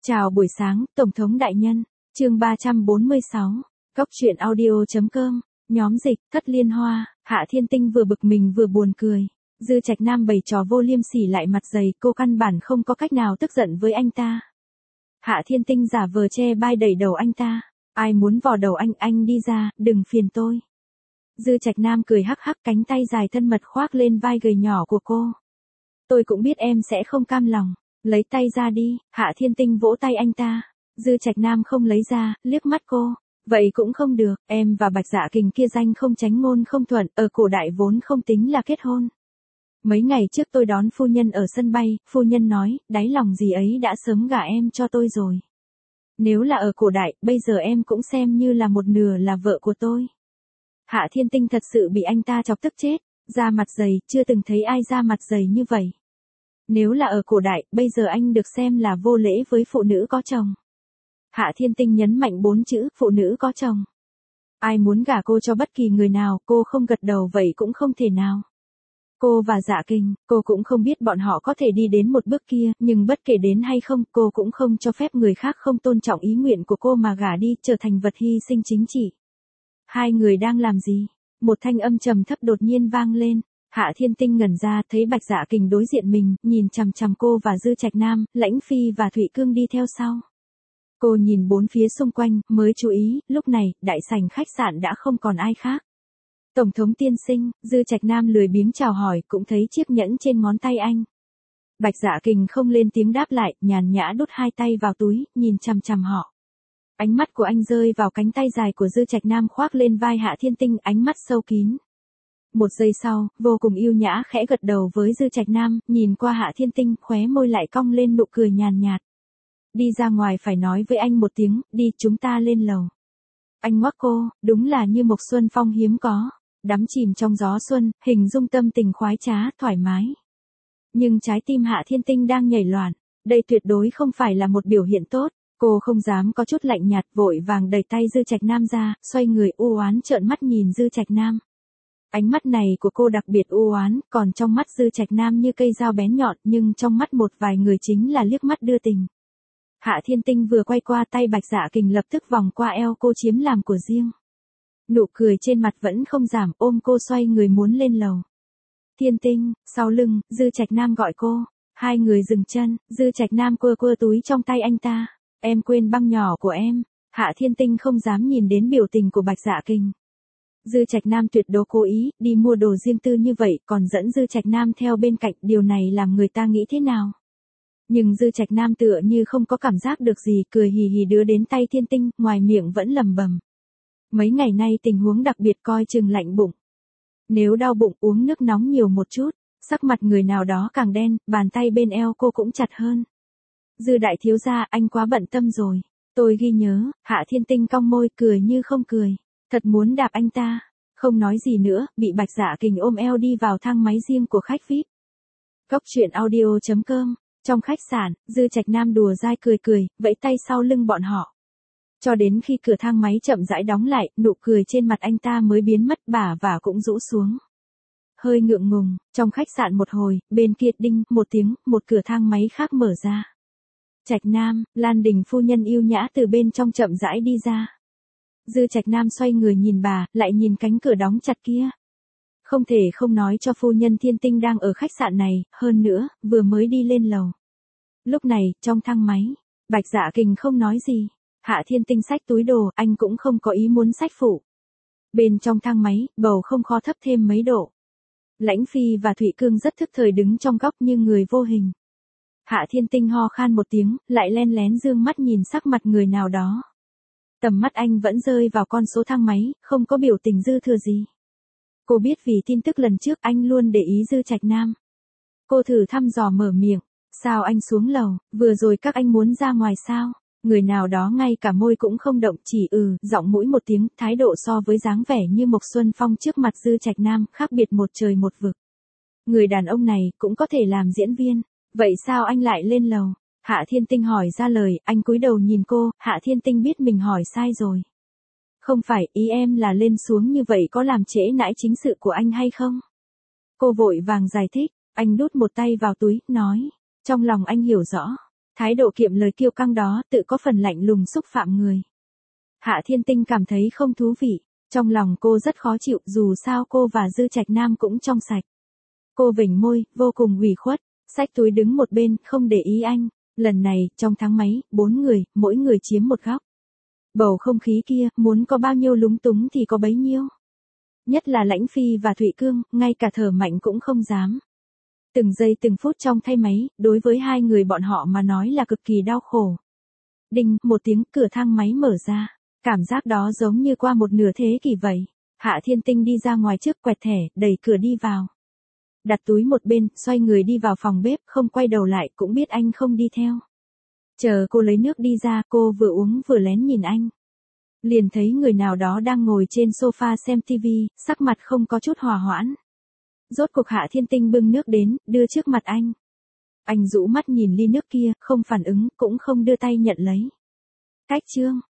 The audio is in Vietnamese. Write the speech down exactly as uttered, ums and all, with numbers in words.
Chào buổi sáng, Tổng thống đại nhân. Chương ba trăm bốn mươi sáu. Cốc truyện audio.com. Nhóm dịch, Thất Liên Hoa. Hạ Thiên Tinh vừa bực mình vừa buồn cười. Dư Trạch Nam bày trò vô liêm sỉ lại mặt dày, cô căn bản không có cách nào tức giận với anh ta. Hạ Thiên Tinh giả vờ che bai đẩy đầu anh ta. Ai muốn vò đầu anh, anh đi ra, đừng phiền tôi. Dư Trạch Nam cười hắc hắc, cánh tay dài thân mật khoác lên vai gầy nhỏ của cô. Tôi cũng biết em sẽ không cam lòng. Lấy tay ra đi. Hạ Thiên Tinh vỗ tay anh ta. Dư Trạch Nam không lấy ra, liếc mắt cô. Vậy cũng không được, em và Bạch Dạ Kình kia danh không chánh ngôn không thuận, ở cổ đại vốn không tính là kết hôn. Mấy ngày trước tôi đón phu nhân ở sân bay, phu nhân nói, đáy lòng gì ấy đã sớm gả em cho tôi rồi. Nếu là ở cổ đại, bây giờ em cũng xem như là một nửa là vợ của tôi. Hạ Thiên Tinh thật sự bị anh ta chọc tức chết, da mặt dày, chưa từng thấy ai da mặt dày như vậy. Nếu là ở cổ đại, bây giờ anh được xem là vô lễ với phụ nữ có chồng. Hạ Thiên Tinh nhấn mạnh bốn chữ, phụ nữ có chồng. Ai muốn gả cô cho bất kỳ người nào, cô không gật đầu vậy cũng không thể nào. Cô và Dạ Kình, cô cũng không biết bọn họ có thể đi đến một bước kia, nhưng bất kể đến hay không, cô cũng không cho phép người khác không tôn trọng ý nguyện của cô mà gả đi, trở thành vật hy sinh chính trị. Hai người đang làm gì? Một thanh âm trầm thấp đột nhiên vang lên. Hạ Thiên Tinh ngẩn ra, thấy Bạch Dạ Kình đối diện mình, nhìn chằm chằm cô và Dư Trạch Nam, Lãnh Phi và Thụy Cương đi theo sau. Cô nhìn bốn phía xung quanh, mới chú ý, lúc này, đại sảnh khách sạn đã không còn ai khác. Tổng thống tiên sinh, Dư Trạch Nam lười biếng chào hỏi, cũng thấy chiếc nhẫn trên ngón tay anh. Bạch Dạ Kình không lên tiếng đáp lại, nhàn nhã đút hai tay vào túi, nhìn chằm chằm họ. Ánh mắt của anh rơi vào cánh tay dài của Dư Trạch Nam khoác lên vai Hạ Thiên Tinh, ánh mắt sâu kín. Một giây sau, vô cùng yêu nhã khẽ gật đầu với Dư Trạch Nam, nhìn qua Hạ Thiên Tinh, khóe môi lại cong lên nụ cười nhàn nhạt. Đi ra ngoài phải nói với anh một tiếng, đi chúng ta lên lầu. Anh ngoắc cô, đúng là như một xuân phong hiếm có, đắm chìm trong gió xuân, hình dung tâm tình khoái trá, thoải mái. Nhưng trái tim Hạ Thiên Tinh đang nhảy loạn, đây tuyệt đối không phải là một biểu hiện tốt, cô không dám có chút lạnh nhạt, vội vàng đẩy tay Dư Trạch Nam ra, xoay người u oán trợn mắt nhìn Dư Trạch Nam. Ánh mắt này của cô đặc biệt u oán, còn trong mắt Dư Trạch Nam như cây dao bén nhọn, nhưng trong mắt một vài người chính là liếc mắt đưa tình. Hạ Thiên Tinh vừa quay qua tay Bạch Dạ Kình lập tức vòng qua eo cô chiếm làm của riêng. Nụ cười trên mặt vẫn không giảm, ôm cô xoay người muốn lên lầu. Thiên Tinh, sau lưng, Dư Trạch Nam gọi cô. Hai người dừng chân, Dư Trạch Nam quơ quơ túi trong tay anh ta. Em quên băng nhỏ của em. Hạ Thiên Tinh không dám nhìn đến biểu tình của Bạch Dạ Kình. Dư Trạch Nam tuyệt đối cố ý, đi mua đồ riêng tư như vậy, còn dẫn Dư Trạch Nam theo bên cạnh, điều này làm người ta nghĩ thế nào? Nhưng Dư Trạch Nam tựa như không có cảm giác được gì, cười hì hì đưa đến tay Thiên Tinh, ngoài miệng vẫn lầm bầm. Mấy ngày nay tình huống đặc biệt coi chừng lạnh bụng. Nếu đau bụng uống nước nóng nhiều một chút, sắc mặt người nào đó càng đen, bàn tay bên eo cô cũng chặt hơn. Dư đại thiếu gia, anh quá bận tâm rồi. Tôi ghi nhớ. Hạ Thiên Tinh cong môi cười như không cười. Thật muốn đạp anh ta. Không nói gì nữa, bị Bạch Dạ Kình ôm eo đi vào thang máy riêng của khách vi ai pi. Cốc truyện audio.com. Trong khách sạn, Dư Trạch Nam đùa dai cười cười, vẫy tay sau lưng bọn họ. Cho đến khi cửa thang máy chậm rãi đóng lại, nụ cười trên mặt anh ta mới biến mất, bả và cũng rũ xuống. Hơi ngượng ngùng, trong khách sạn một hồi, bên kia đinh, một tiếng, một cửa thang máy khác mở ra. Trạch Nam, Lan Đình phu nhân yêu nhã từ bên trong chậm rãi đi ra. Dư Trạch Nam xoay người nhìn bà, lại nhìn cánh cửa đóng chặt kia. Không thể không nói cho phu nhân Thiên Tinh đang ở khách sạn này, hơn nữa, vừa mới đi lên lầu. Lúc này, trong thang máy, Bạch Dạ Kình không nói gì. Hạ Thiên Tinh xách túi đồ, anh cũng không có ý muốn xách phụ. Bên trong thang máy, bầu không khó thấp thêm mấy độ. Lãnh Phi và Thụy Cương rất thức thời đứng trong góc như người vô hình. Hạ Thiên Tinh ho khan một tiếng, lại len lén dương mắt nhìn sắc mặt người nào đó. Tầm mắt anh vẫn rơi vào con số thang máy, không có biểu tình dư thừa gì. Cô biết vì tin tức lần trước anh luôn để ý Dư Trạch Nam. Cô thử thăm dò mở miệng. Sao anh xuống lầu, vừa rồi các anh muốn ra ngoài sao? Người nào đó ngay cả môi cũng không động, chỉ ừ, giọng mũi một tiếng, thái độ so với dáng vẻ như một xuân phong trước mặt Dư Trạch Nam, khác biệt một trời một vực. Người đàn ông này cũng có thể làm diễn viên. Vậy sao anh lại lên lầu? Hạ Thiên Tinh hỏi ra lời, anh cúi đầu nhìn cô, Hạ Thiên Tinh biết mình hỏi sai rồi. Không phải, ý em là lên xuống như vậy có làm trễ nải chính sự của anh hay không? Cô vội vàng giải thích, anh đút một tay vào túi, nói. Trong lòng anh hiểu rõ. Thái độ kiệm lời kiêu căng đó tự có phần lạnh lùng xúc phạm người. Hạ Thiên Tinh cảm thấy không thú vị, trong lòng cô rất khó chịu, dù sao cô và Dư Trạch Nam cũng trong sạch. Cô vểnh môi, vô cùng ủy khuất, xách túi đứng một bên, không để ý anh. Lần này, trong thang máy, bốn người, mỗi người chiếm một góc. Bầu không khí kia, muốn có bao nhiêu lúng túng thì có bấy nhiêu. Nhất là Lãnh Phi và Thụy Cương, ngay cả thở mạnh cũng không dám. Từng giây từng phút trong thay máy, đối với hai người bọn họ mà nói là cực kỳ đau khổ. Đinh, một tiếng, cửa thang máy mở ra. Cảm giác đó giống như qua một nửa thế kỷ vậy. Hạ Thiên Tinh đi ra ngoài trước, quẹt thẻ, đẩy cửa đi vào. Đặt túi một bên, xoay người đi vào phòng bếp, không quay đầu lại, cũng biết anh không đi theo. Chờ cô lấy nước đi ra, cô vừa uống vừa lén nhìn anh. Liền thấy người nào đó đang ngồi trên sofa xem tivi, sắc mặt không có chút hòa hoãn. Rốt cuộc Hạ Thiên Tinh bưng nước đến, đưa trước mặt anh. Anh rũ mắt nhìn ly nước kia, không phản ứng, cũng không đưa tay nhận lấy. Cách chương.